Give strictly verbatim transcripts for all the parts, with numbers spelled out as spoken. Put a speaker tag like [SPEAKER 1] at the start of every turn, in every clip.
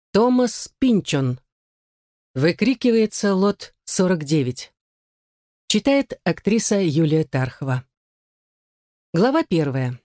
[SPEAKER 1] Томас Пинчон. Выкрикивается лот сорок девять. Читает актриса Юлия Тархова. Глава первая.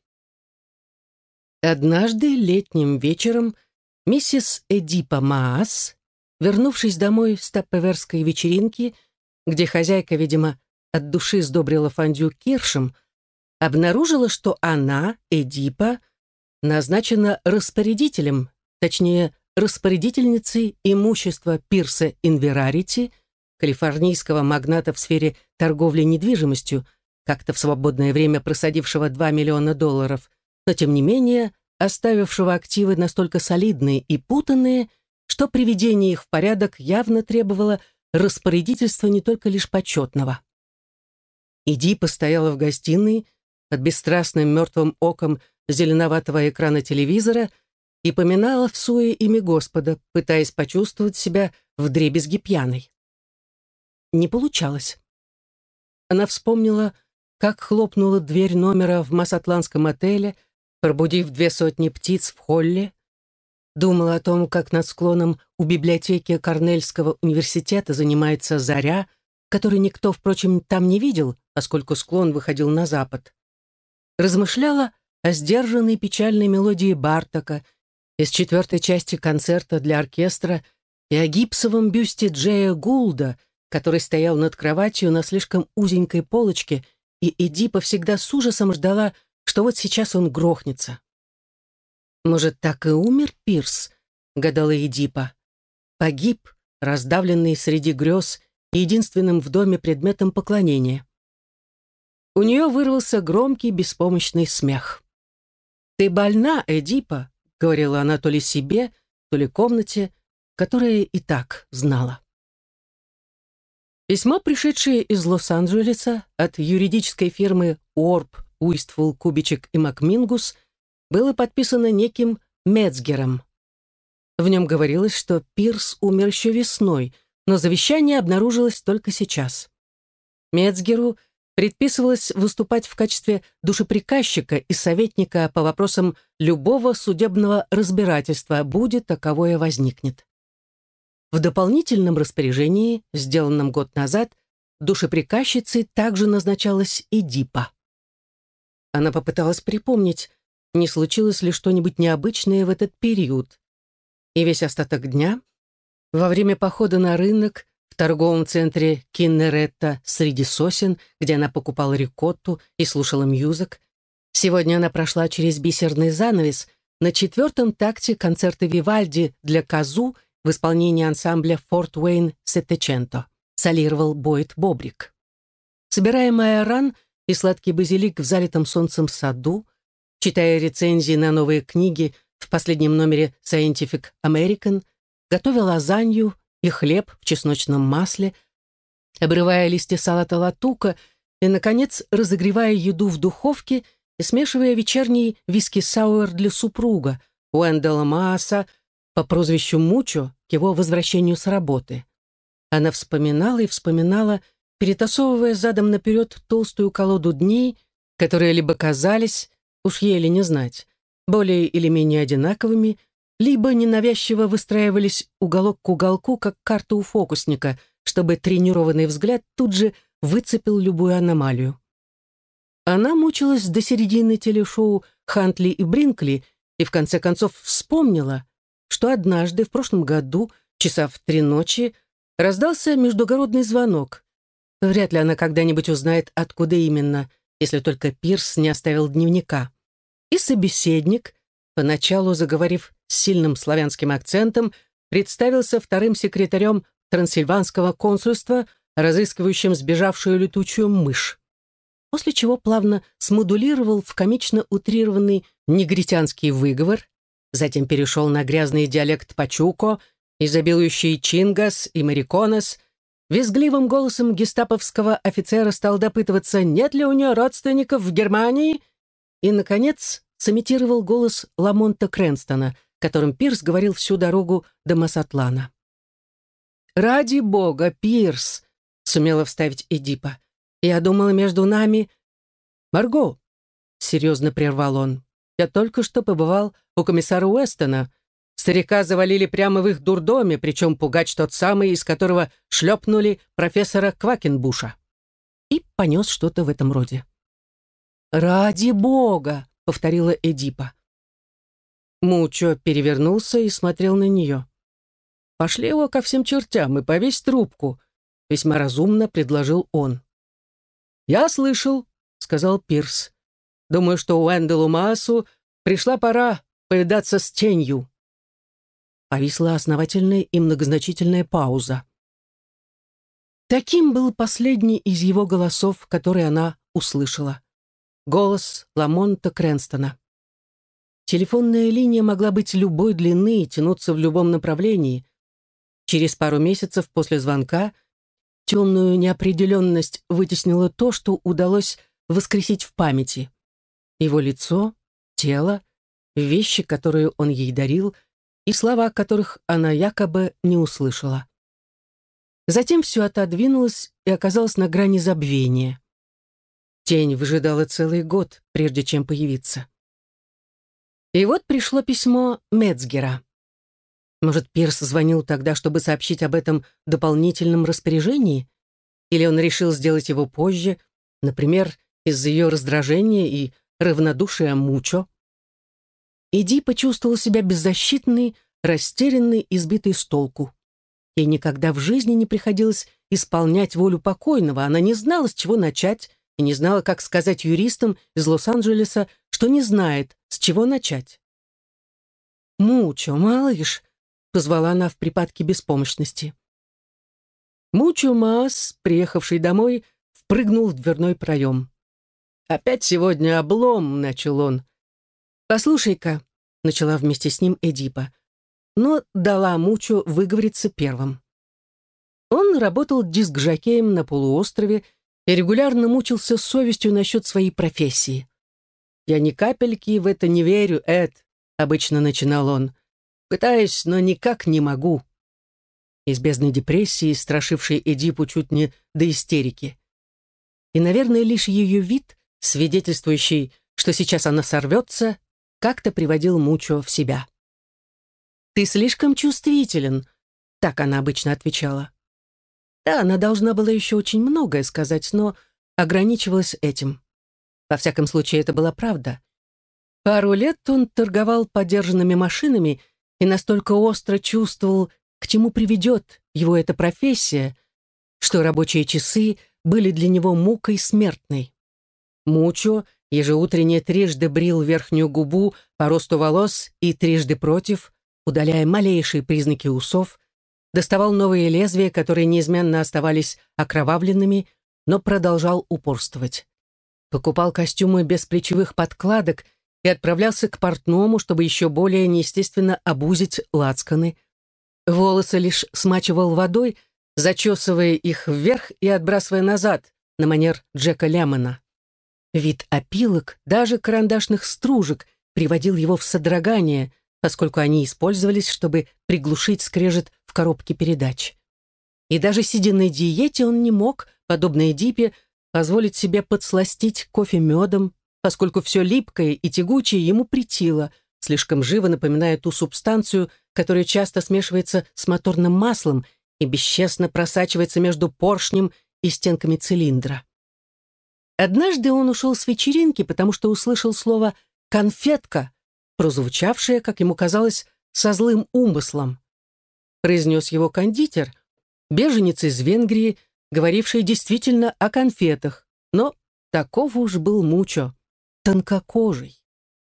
[SPEAKER 1] Однажды летним вечером миссис Эдипа Маас, вернувшись домой с таппеверской вечеринки, где хозяйка, видимо, от души сдобрила фондю киршем, обнаружила, что она, Эдипа, назначена распорядителем, точнее, распорядительницей имущества Пирса Инверарити, калифорнийского магната в сфере торговли недвижимостью, как-то в свободное время просадившего два миллиона долларов, но тем не менее оставившего активы настолько солидные и путанные, что приведение их в порядок явно требовало распорядительства не только лишь почетного. Эдипа стояла в гостиной под бесстрастным мертвым оком зеленоватого экрана телевизора и поминала в суе имя Господа, пытаясь почувствовать себя вдребезги пьяной. Не получалось. Она вспомнила, как хлопнула дверь номера в Масатланском отеле, пробудив две сотни птиц в холле, думала о том, как над склоном у библиотеки Корнельского университета занимается заря, которой никто, впрочем, там не видел, поскольку склон выходил на запад. Размышляла о сдержанной печальной мелодии Бартока из четвертой части концерта для оркестра и о гипсовом бюсте Джея Гулда, который стоял над кроватью на слишком узенькой полочке, и Эдипа всегда с ужасом ждала, что вот сейчас он грохнется. «Может, так и умер Пирс?» — гадала Эдипа. Погиб, раздавленный среди грез, единственным в доме предметом поклонения. У нее вырвался громкий беспомощный смех. «Ты больна, Эдипа», — говорила она то ли себе, то ли комнате, которая и так знала. Письмо, пришедшее из Лос-Анджелеса от юридической фирмы Уорп, Уистфул, Кубичек и Макмингус, было подписано неким Мецгером. В нем говорилось, что Пирс умер еще весной, но завещание обнаружилось только сейчас. Мецгеру предписывалось выступать в качестве душеприказчика и советника по вопросам любого судебного разбирательства, будет таковое возникнет. В дополнительном распоряжении, сделанном год назад, душеприказчицей также назначалась Эдипа. Она попыталась припомнить, не случилось ли что-нибудь необычное в этот период. И весь остаток дня, во время похода на рынок, в торговом центре Киннеретта среди сосен, где она покупала рикотту и слушала мьюзик, сегодня она прошла через бисерный занавес на четвертом такте концерта Вивальди для казу в исполнении ансамбля «Форт Уэйн Сеттеченто», солировал Бойд Бобрик. Собирая майоран и сладкий базилик в залитом солнцем саду, читая рецензии на новые книги в последнем номере Scientific American, готовя лазанью и хлеб в чесночном масле, обрывая листья салата латука и, наконец, разогревая еду в духовке и смешивая вечерний виски-сауэр для супруга Уэндела Мааса по прозвищу Мучо к его возвращению с работы. Она вспоминала и вспоминала, перетасовывая задом наперед толстую колоду дней, которые либо казались, уж ей не знать, более или менее одинаковыми, либо ненавязчиво выстраивались уголок к уголку, как карта у фокусника, чтобы тренированный взгляд тут же выцепил любую аномалию. Она мучилась до середины телешоу «Хантли и Бринкли» и в конце концов вспомнила, что однажды в прошлом году, часа в три ночи, раздался междугородный звонок. Вряд ли она когда-нибудь узнает, откуда именно, если только Пирс не оставил дневника. И собеседник, поначалу заговорив с сильным славянским акцентом, представился вторым секретарем Трансильванского консульства, разыскивающим сбежавшую летучую мышь. После чего плавно смодулировал в комично утрированный негритянский выговор, затем перешел на грязный диалект пачуко, изобилующий чингас и мариконес, визгливым голосом гестаповского офицера стал допытываться, нет ли у нее родственников в Германии, и, наконец, сымитировал голос Ламонта Крэнстона, которым Пирс говорил всю дорогу до Масатлана. «Ради бога, Пирс!» — сумела вставить Эдипа. «Я думала, между нами...» «Марго!» — серьезно прервал он. «Я только что побывал у комиссара Уэстона. Старика завалили прямо в их дурдоме, причем пугач тот самый, из которого шлепнули профессора Квакенбуша». И понес что-то в этом роде. «Ради бога!» — повторила Эдипа. Мучо перевернулся и смотрел на нее. «Пошли его ко всем чертям и повесь трубку», — весьма разумно предложил он. «Я слышал», — сказал Пирс. «Думаю, что Уэнделу Маасу пришла пора повидаться с тенью». Повисла основательная и многозначительная пауза. Таким был последний из его голосов, который она услышала. Голос Ламонта Крэнстона. Телефонная линия могла быть любой длины и тянуться в любом направлении. Через пару месяцев после звонка темную неопределенность вытеснило то, что удалось воскресить в памяти. Его лицо, тело, вещи, которые он ей дарил, и слова, которых она якобы не услышала. Затем все отодвинулось и оказалось на грани забвения. Тень выжидала целый год, прежде чем появиться. И вот пришло письмо Мецгера. Может, Пирс звонил тогда, чтобы сообщить об этом дополнительном распоряжении? Или он решил сделать его позже, например, из-за ее раздражения и равнодушия Мучо? Эди почувствовала себя беззащитной, растерянной, избитой с толку. Ей никогда в жизни не приходилось исполнять волю покойного, она не знала, с чего начать, и не знала, как сказать юристам из Лос-Анджелеса, что не знает, с чего начать. «Мучо, малыш», — позвала она в припадке беспомощности. Мучо Маас, приехавший домой, впрыгнул в дверной проем. «Опять сегодня облом», — начал он. «Послушай-ка», — начала вместе с ним Эдипа, но дала Мучо выговориться первым. Он работал дискжокеем на полуострове и регулярно мучился совестью насчет своей профессии. «Я ни капельки в это не верю, Эд», — обычно начинал он. «Пытаюсь, но никак не могу». Из бездны депрессии, страшившей Эдипу чуть не до истерики. И, наверное, лишь ее вид, свидетельствующий, что сейчас она сорвется, как-то приводил Мучо в себя. «Ты слишком чувствителен», — так она обычно отвечала. Да, она должна была еще очень многое сказать, но ограничивалась этим. Во всяком случае, это была правда. Пару лет он торговал подержанными машинами и настолько остро чувствовал, к чему приведет его эта профессия, что рабочие часы были для него мукой смертной. Мучо ежеутренне трижды брил верхнюю губу по росту волос и трижды против, удаляя малейшие признаки усов, доставал новые лезвия, которые неизменно оставались окровавленными, но продолжал упорствовать. Покупал костюмы без плечевых подкладок и отправлялся к портному, чтобы еще более неестественно обузить лацканы. Волосы лишь смачивал водой, зачесывая их вверх и отбрасывая назад, на манер Джека Лemmона. Вид опилок, даже карандашных стружек, приводил его в содрогание, поскольку они использовались, чтобы приглушить скрежет в коробке передач. И даже сидя на диете, он не мог, подобно Эдипе, позволить себе подсластить кофе медом, поскольку все липкое и тягучее ему претило, слишком живо напоминая ту субстанцию, которая часто смешивается с моторным маслом и бесчестно просачивается между поршнем и стенками цилиндра. Однажды он ушел с вечеринки, потому что услышал слово «конфетка», прозвучавшее, как ему казалось, со злым умыслом. Произнес его кондитер, беженец из Венгрии, говоривший действительно о конфетах, но таков уж был Мучо, тонкокожий.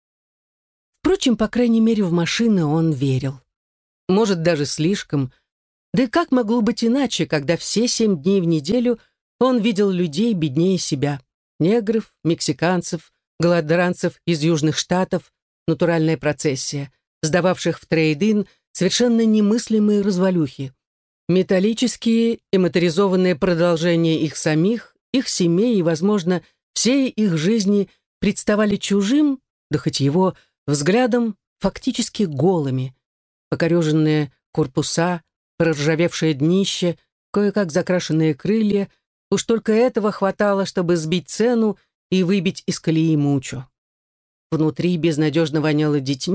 [SPEAKER 1] Впрочем, по крайней мере, в машины он верил. Может, даже слишком. Да и как могло быть иначе, когда все семь дней в неделю он видел людей беднее себя, негров, мексиканцев, голодранцев из Южных Штатов, натуральная процессия, сдававших в трейд-ин совершенно немыслимые развалюхи, металлические и моторизованные продолжения их самих, их семей и, возможно, всей их жизни представали чужим, да хоть его взглядом, фактически голыми, покореженные корпуса, проржавевшее днище, кое-как закрашенные крылья, уж только этого хватало, чтобы сбить цену и выбить из колеи Мучо. Внутри безнадежно воняло детьми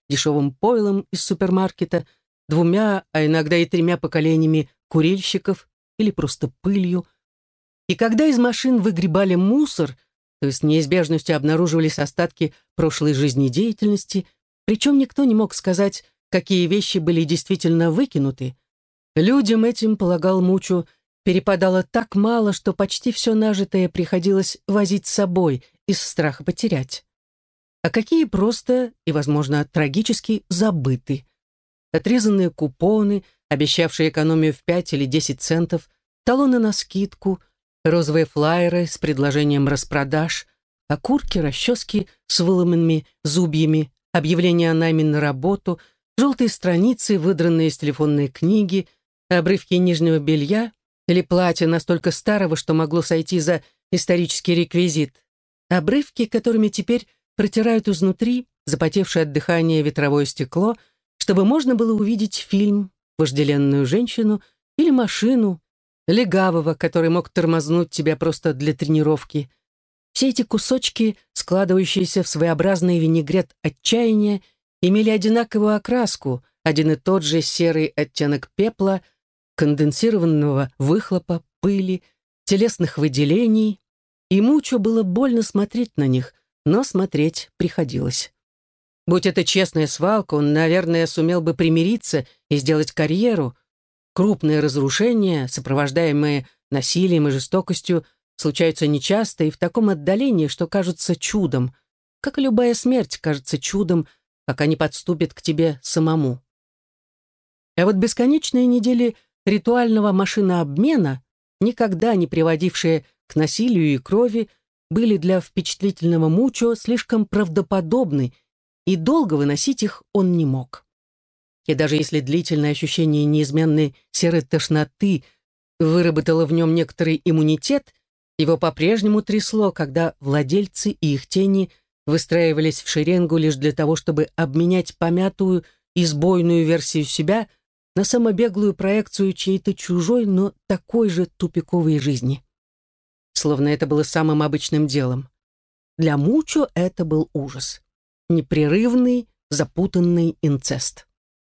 [SPEAKER 1] дешевым пойлом из супермаркета, двумя, а иногда и тремя поколениями курильщиков или просто пылью. И когда из машин выгребали мусор, то есть неизбежностью обнаруживались остатки прошлой жизнедеятельности, причем никто не мог сказать, какие вещи были действительно выкинуты, людям этим, полагал Мучо, перепадало так мало, что почти все нажитое приходилось возить с собой из страха потерять. А какие просто и, возможно, трагически забыты. Отрезанные купоны, обещавшие экономию в пять или десять центов, талоны на скидку, розовые флаеры с предложением распродаж, окурки, расчески с выломанными зубьями, объявления о найме на работу, желтые страницы, выдранные из телефонной книги, обрывки нижнего белья или платья настолько старого, что могло сойти за исторический реквизит, обрывки, которыми теперь протирают изнутри запотевшее от дыхания ветровое стекло, чтобы можно было увидеть фильм, вожделенную женщину или машину, легавого, который мог тормознуть тебя просто для тренировки. Все эти кусочки, складывающиеся в своеобразный винегрет отчаяния, имели одинаковую окраску, один и тот же серый оттенок пепла, конденсированного выхлопа, пыли, телесных выделений, и Мучо было больно смотреть на них, но смотреть приходилось. Будь это честная свалка, он, наверное, сумел бы примириться и сделать карьеру. Крупные разрушения, сопровождаемые насилием и жестокостью, случаются нечасто и в таком отдалении, что кажутся чудом, как и любая смерть кажется чудом, пока не подступит к тебе самому. А вот бесконечные недели ритуального машинообмена, никогда не приводившие к насилию и крови, были для впечатлительного Мучо слишком правдоподобны, и долго выносить их он не мог. И даже если длительное ощущение неизменной серой тошноты выработало в нем некоторый иммунитет, его по-прежнему трясло, когда владельцы и их тени выстраивались в шеренгу лишь для того, чтобы обменять помятую и сбойную версию себя на самобеглую проекцию чьей-то чужой, но такой же тупиковой жизни. Словно это было самым обычным делом. Для Мучо это был ужас. Непрерывный, запутанный инцест.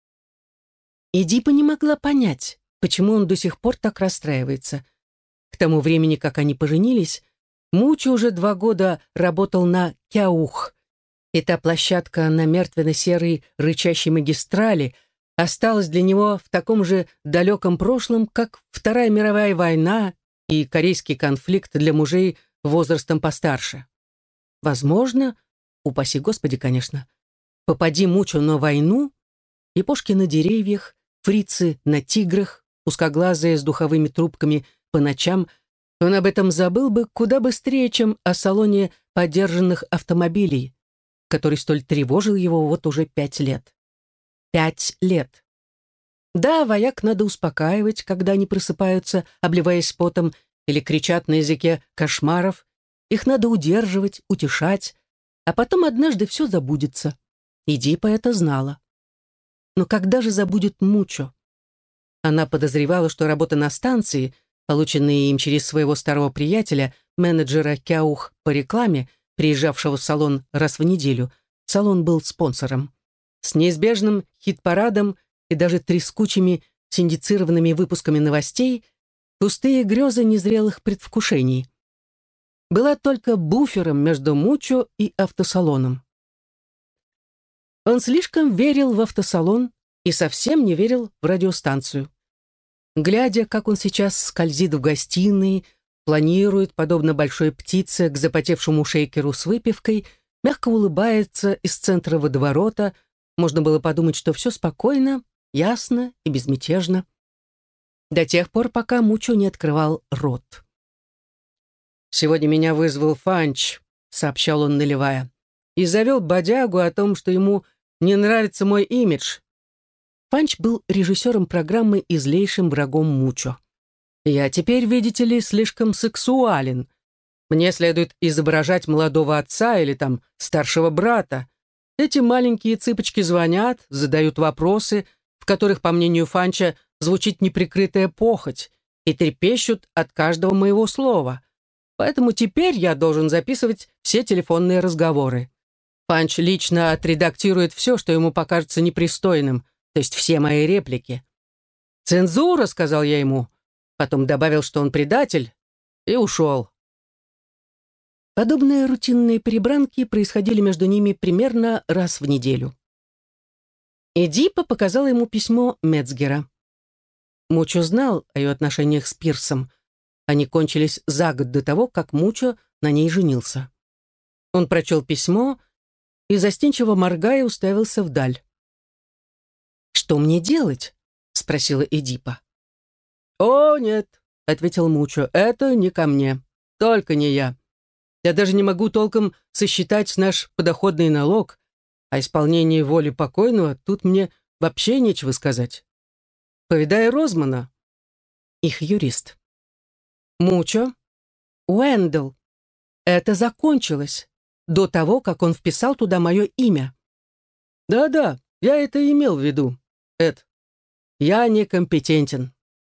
[SPEAKER 1] Эдипа не могла понять, почему он до сих пор так расстраивается. К тому времени, как они поженились, Мучо уже два года работал на Кяух, и та площадка на мертвенно-серой рычащей магистрали осталась для него в таком же далеком прошлом, как Вторая мировая война и корейский конфликт для мужей возрастом постарше. Возможно, упаси Господи, конечно, попади Мучо на войну, япошки на деревьях, фрицы на тиграх, узкоглазые с духовыми трубками по ночам, он об этом забыл бы куда быстрее, чем о салоне подержанных автомобилей, который столь тревожил его вот уже пять лет. Пять лет. Да, вояк надо успокаивать, когда они просыпаются, обливаясь потом, или кричат на языке кошмаров. Их надо удерживать, утешать, а потом однажды все забудется. Эдипа это знала. Но когда же забудет Мучо? Она подозревала, что работа на станции, полученная им через своего старого приятеля, менеджера Кяух по рекламе, приезжавшего в салон раз в неделю, салон был спонсором, с неизбежным хит-парадом и даже трескучими синдицированными выпусками новостей, пустые грезы незрелых предвкушений. Была только буфером между Мучо и автосалоном. Он слишком верил в автосалон и совсем не верил в радиостанцию. Глядя, как он сейчас скользит в гостиной, планирует, подобно большой птице, к запотевшему шейкеру с выпивкой, мягко улыбается из центра водоворота, можно было подумать, что все спокойно, ясно и безмятежно. До тех пор, пока Мучо не открывал рот. «Сегодня меня вызвал Фанч», — сообщал он, наливая, «и завел бодягу о том, что ему не нравится мой имидж». Фанч был режиссером программы и злейшим врагом Мучо. «Я теперь, видите ли, слишком сексуален. Мне следует изображать молодого отца или там старшего брата. Эти маленькие цыпочки звонят, задают вопросы, в которых, по мнению Фанча, звучит неприкрытая похоть, и трепещут от каждого моего слова. Поэтому теперь я должен записывать все телефонные разговоры. Панч лично отредактирует все, что ему покажется непристойным, то есть все мои реплики. «Цензура», — сказал я ему. Потом добавил, что он предатель, и ушел. Подобные рутинные перебранки происходили между ними примерно раз в неделю. Эдипа показала ему письмо Мецгера. Мучо знал о ее отношениях с Пирсом. Они кончились за год до того, как Мучо на ней женился. Он прочел письмо и, застенчиво моргая, уставился вдаль. «Что мне делать?» — спросила Эдипа. «О, нет», — ответил Мучо, — «это не ко мне, только не я. Я даже не могу толком сосчитать наш подоходный налог, а исполнение воли покойного тут мне вообще нечего сказать. Повидай Розмана». Их юрист. «Мучо, Уэндл, это закончилось до того, как он вписал туда мое имя». «Да-да, я это имел в виду, Эд. Я некомпетентен».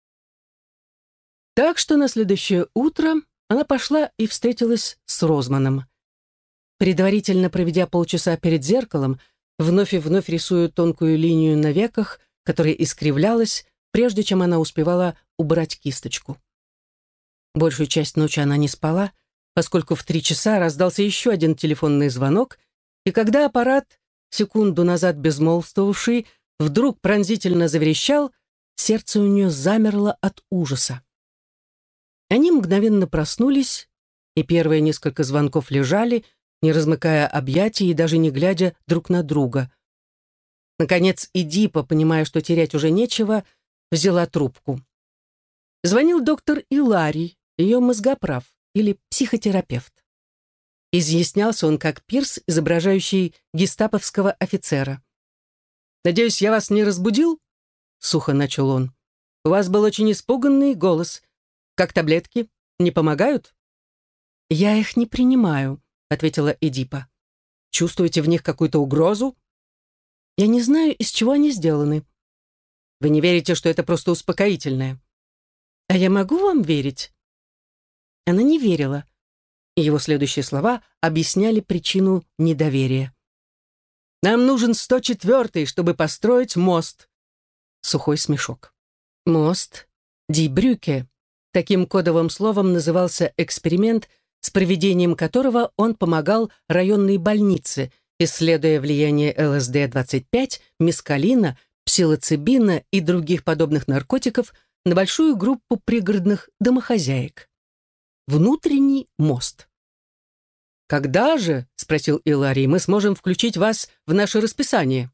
[SPEAKER 1] Так что на следующее утро она пошла и встретилась с Розманом. Предварительно проведя полчаса перед зеркалом, вновь и вновь рисуя тонкую линию на веках, которая искривлялась, прежде чем она успевала убрать кисточку. Большую часть ночи она не спала, поскольку в три часа раздался еще один телефонный звонок, и когда аппарат, секунду назад безмолвствовавший, вдруг пронзительно заверещал, сердце у нее замерло от ужаса. Они мгновенно проснулись, и первые несколько звонков лежали, не размыкая объятий и даже не глядя друг на друга. Наконец Эдипа, понимая, что терять уже нечего, взяла трубку. Звонил доктор Иларий, ее мозгоправ или психотерапевт. Изъяснялся он как Пирс, изображающий гестаповского офицера. «Надеюсь, я вас не разбудил?» — сухо начал он. «У вас был очень испуганный голос. Как таблетки? Не помогают?» «Я их не принимаю», — ответила Эдипа. «Чувствуете в них какую-то угрозу?» «Я не знаю, из чего они сделаны». «Вы не верите, что это просто успокоительное?» «А я могу вам верить?» Она не верила, и его следующие слова объясняли причину недоверия. «Нам нужен сто четвёртый, чтобы построить мост». Сухой смешок. «Мост Ди Брюке». Таким кодовым словом назывался эксперимент, с проведением которого он помогал районной больнице, исследуя влияние эл эс дэ двадцать пять, мескалина, псилоцибина и других подобных наркотиков на большую группу пригородных домохозяек. Внутренний мост. «Когда же, — спросил Иларий, — мы сможем включить вас в наше расписание?»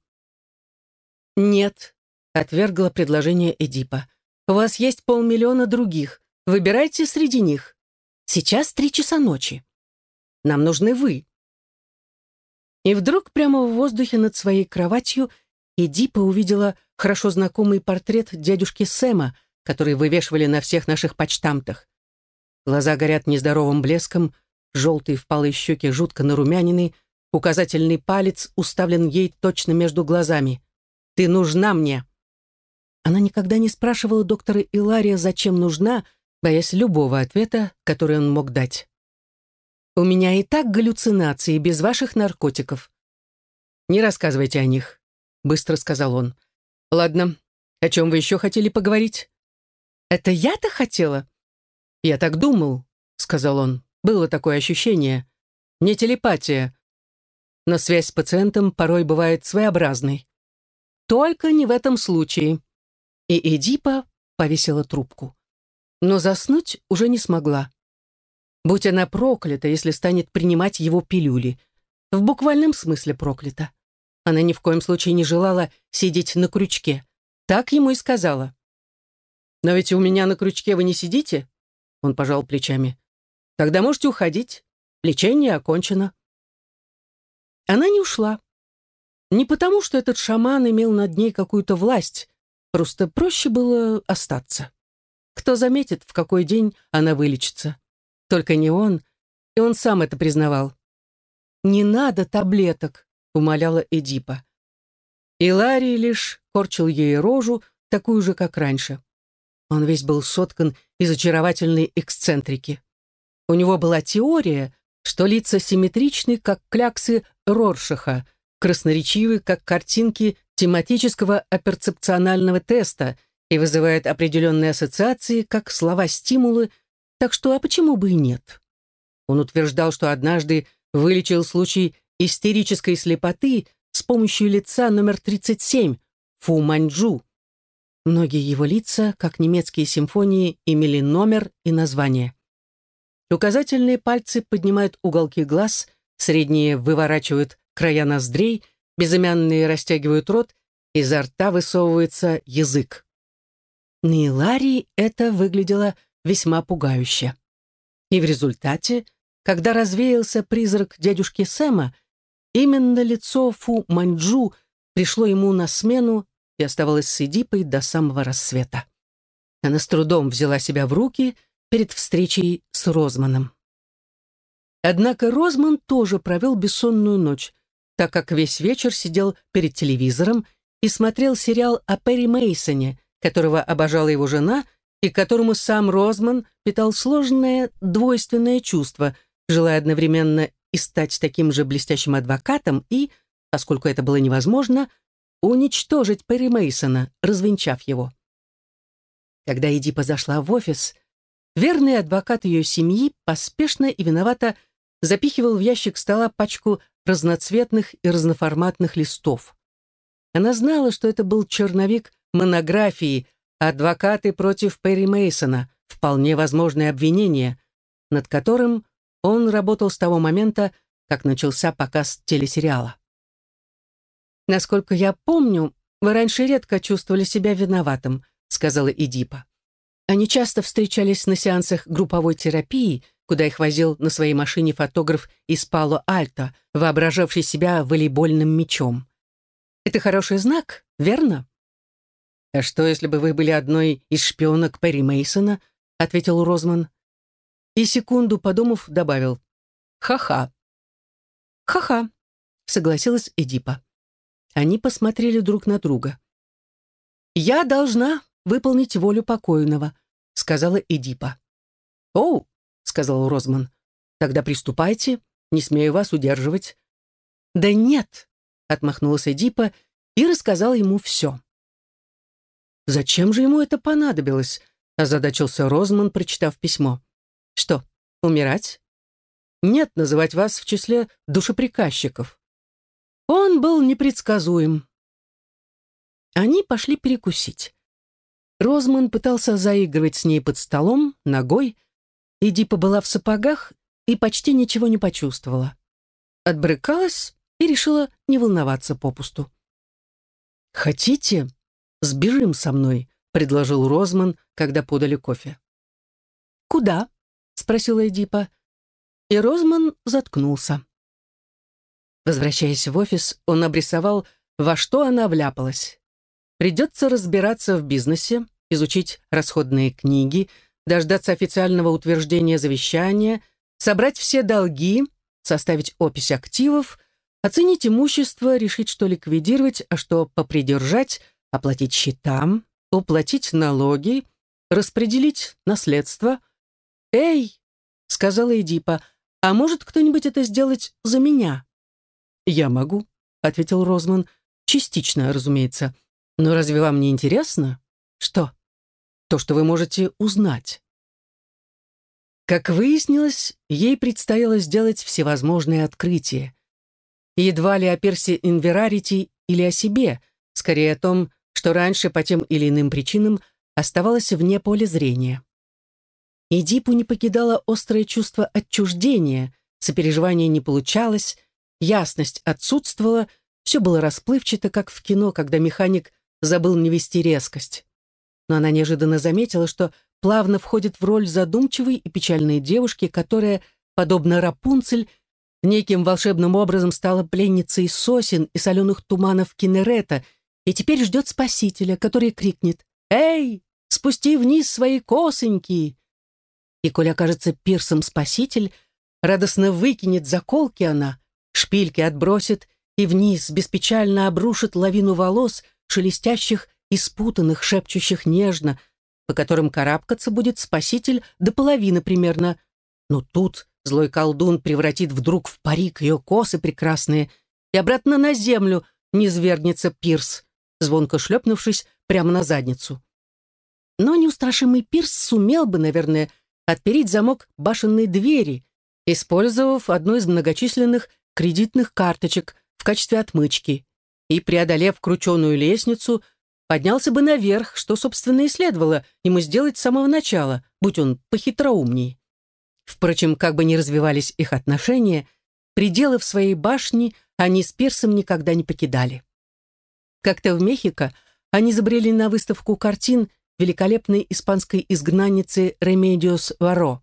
[SPEAKER 1] «Нет», — отвергла предложение Эдипа. «У вас есть полмиллиона других. Выбирайте среди них. Сейчас три часа ночи. Нам нужны вы». И вдруг прямо в воздухе над своей кроватью Эдипа увидела хорошо знакомый портрет дядюшки Сэма, который вывешивали на всех наших почтамтах. Глаза горят нездоровым блеском, желтые впалые щеки жутко нарумянины, указательный палец уставлен ей точно между глазами. «Ты нужна мне!» Она никогда не спрашивала доктора Илария, зачем нужна, боясь любого ответа, который он мог дать. «У меня и так галлюцинации без ваших наркотиков». «Не рассказывайте о них», — быстро сказал он. «Ладно, о чем вы еще хотели поговорить?» «Это я-то хотела?» «Я так думал», — сказал он. «Было такое ощущение. Не телепатия. Но связь с пациентом порой бывает своеобразной. Только не в этом случае». И Эдипа повесила трубку. Но заснуть уже не смогла. Будь она проклята, если станет принимать его пилюли. В буквальном смысле проклята. Она ни в коем случае не желала сидеть на крючке. Так ему и сказала. «Но ведь у меня на крючке вы не сидите?» Он пожал плечами. «Тогда можете уходить. Лечение окончено». Она не ушла. Не потому, что этот шаман имел над ней какую-то власть. Просто проще было остаться. Кто заметит, в какой день она вылечится? Только не он, и он сам это признавал. «Не надо таблеток», — умоляла Эдипа. И Ларри лишь корчил ей рожу, такую же, как раньше. Он весь был соткан из очаровательной эксцентрики. У него была теория, что лица симметричны, как кляксы Роршаха, красноречивы, как картинки тематического оперцепционального теста и вызывают определенные ассоциации, как слова-стимулы, так что а почему бы и нет? Он утверждал, что однажды вылечил случай истерической слепоты с помощью лица номер тридцать семь, Фу Маньчжу. Многие его лица, как немецкие симфонии, имели номер и название. Указательные пальцы поднимают уголки глаз, средние выворачивают края ноздрей, безымянные растягивают рот, изо рта высовывается язык. На Иларии это выглядело весьма пугающе. И в результате, когда развеялся призрак дядюшки Сэма, именно лицо Фу Маньчжу пришло ему на смену и оставалось с Эдипой до самого рассвета. Она с трудом взяла себя в руки перед встречей с Розманом. Однако Розман тоже провел бессонную ночь, так как весь вечер сидел перед телевизором и смотрел сериал о Перри Мейсоне, которого обожала его жена и к которому сам Розман питал сложное двойственное чувство, желая одновременно и стать таким же блестящим адвокатом и, поскольку это было невозможно, уничтожить Перри Мейсона, развенчав его. Когда Эдипа зашла в офис, верный адвокат ее семьи поспешно и виновато запихивал в ящик стола пачку разноцветных и разноформатных листов. Она знала, что это был черновик монографии «Адвокаты против Перри Мейсона. Вполне возможное обвинение», над которым он работал с того момента, как начался показ телесериала. «Насколько я помню, вы раньше редко чувствовали себя виноватым», сказала Эдипа. Они часто встречались на сеансах групповой терапии, куда их возил на своей машине фотограф из Пало-Альто, воображавший себя волейбольным мячом. «Это хороший знак, верно?» «А что, если бы вы были одной из шпионок Перри Мейсона?» — ответил Розман. И секунду подумав, добавил: «Ха-ха». «Ха-ха», — согласилась Эдипа. Они посмотрели друг на друга. «Я должна выполнить волю покойного», — сказала Эдипа. «Оу», — сказал Розман, — «тогда приступайте, не смею вас удерживать». «Да нет», — отмахнулась Эдипа и рассказала ему все. «Зачем же ему это понадобилось?» — озадачился Розман, прочитав письмо. «Что, умирать?» «Нет, называть вас в числе душеприказчиков». Он был непредсказуем. Они пошли перекусить. Розман пытался заигрывать с ней под столом, ногой. Эдипа была в сапогах и почти ничего не почувствовала. Отбрыкалась и решила не волноваться попусту. «Хотите, сбежим со мной?» — предложил Розман, когда подали кофе. «Куда?» — спросила Эдипа. И Розман заткнулся. Возвращаясь в офис, он обрисовал, во что она вляпалась. Придется разбираться в бизнесе, изучить расходные книги, дождаться официального утверждения завещания, собрать все долги, составить опись активов, оценить имущество, решить, что ликвидировать, а что попридержать, оплатить счета, уплатить налоги, распределить наследство. «Эй!» — сказала Эдипа, — «а может кто-нибудь это сделать за меня?» «Я могу», — ответил Розман. «Частично, разумеется. Но разве вам не интересно?» «Что?» «То, что вы можете узнать». Как выяснилось, ей предстояло сделать всевозможные открытия. Едва ли о Перси Инверарити или о себе, скорее о том, что раньше по тем или иным причинам оставалось вне поля зрения. Эдипу не покидало острое чувство отчуждения, сопереживания не получалось, ясность отсутствовала, все было расплывчато, как в кино, когда механик забыл не вести резкость. Но она неожиданно заметила, что плавно входит в роль задумчивой и печальной девушки, которая, подобно Рапунцель, неким волшебным образом стала пленницей сосен и соленых туманов Кинерета и теперь ждет спасителя, который крикнет: «Эй, спусти вниз свои косоньки!» И, коль окажется пирсом спаситель, радостно выкинет заколки она, шпильки отбросит и вниз беспечально обрушит лавину волос, шелестящих и спутанных, шепчущих нежно, по которым карабкаться будет спаситель до половины примерно. Но тут злой колдун превратит вдруг в парик ее косы прекрасные, и обратно на землю низвергнется Пирс, звонко шлепнувшись прямо на задницу. Но неустрашимый Пирс сумел бы, наверное, отпереть замок башенной двери, использовав одну из многочисленных кредитных карточек в качестве отмычки, и, преодолев крученую лестницу, поднялся бы наверх, что, собственно, и следовало ему сделать с самого начала, будь он похитроумней. Впрочем, как бы ни развивались их отношения, пределы в своей башне они с Пирсом никогда не покидали. Как-то в Мехико они забрели на выставку картин великолепной испанской изгнанницы Ремедиос Варо.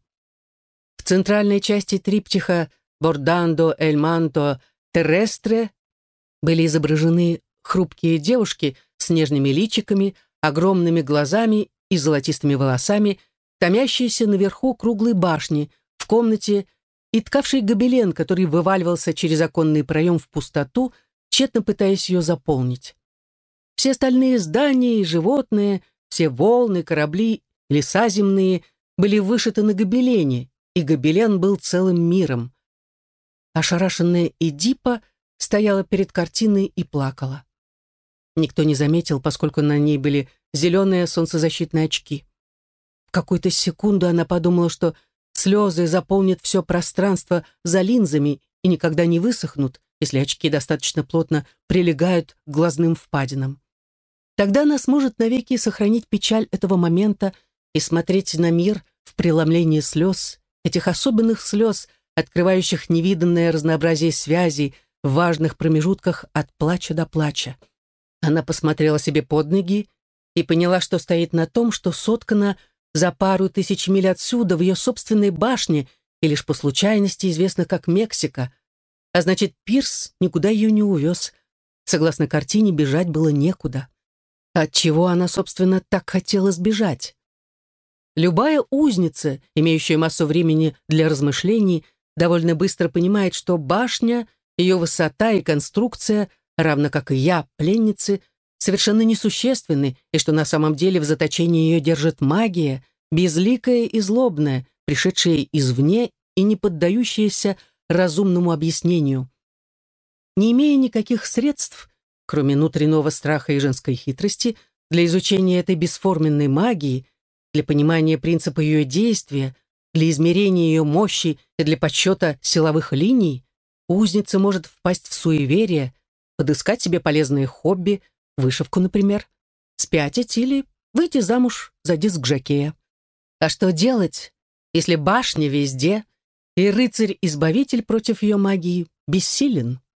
[SPEAKER 1] В центральной части триптиха «Бордандо эль манто террестре» были изображены хрупкие девушки с нежными личиками, огромными глазами и золотистыми волосами, томящиеся наверху круглой башни, в комнате, и ткавший гобелен, который вываливался через оконный проем в пустоту, тщетно пытаясь ее заполнить. Все остальные здания и животные, все волны, корабли, леса земные были вышиты на гобелене, и гобелен был целым миром. Ошарашенная Эдипа стояла перед картиной и плакала. Никто не заметил, поскольку на ней были зеленые солнцезащитные очки. В какую-то секунду она подумала, что слезы заполнят все пространство за линзами и никогда не высохнут, если очки достаточно плотно прилегают к глазным впадинам. Тогда она сможет навеки сохранить печаль этого момента и смотреть на мир в преломлении слез, этих особенных слез, открывающих невиданное разнообразие связей в важных промежутках от плача до плача. Она посмотрела себе под ноги и поняла, что стоит на том, что соткана за пару тысяч миль отсюда, в ее собственной башне, и лишь по случайности известна как Мексика. А значит, Пирс никуда ее не увез. Согласно картине, бежать было некуда. От чего она, собственно, так хотела сбежать? Любая узница, имеющая массу времени для размышлений, довольно быстро понимает, что башня, ее высота и конструкция, равно как и я, пленницы, совершенно несущественны, и что на самом деле в заточении ее держит магия, безликая и злобная, пришедшая извне и не поддающаяся разумному объяснению. Не имея никаких средств, кроме внутреннего страха и женской хитрости, для изучения этой бесформенной магии, для понимания принципа ее действия, для измерения ее мощи и для подсчета силовых линий, узница может впасть в суеверие, подыскать себе полезные хобби, вышивку, например, спятить или выйти замуж за диск жокея. А что делать, если башня везде, и рыцарь-избавитель против ее магии бессилен?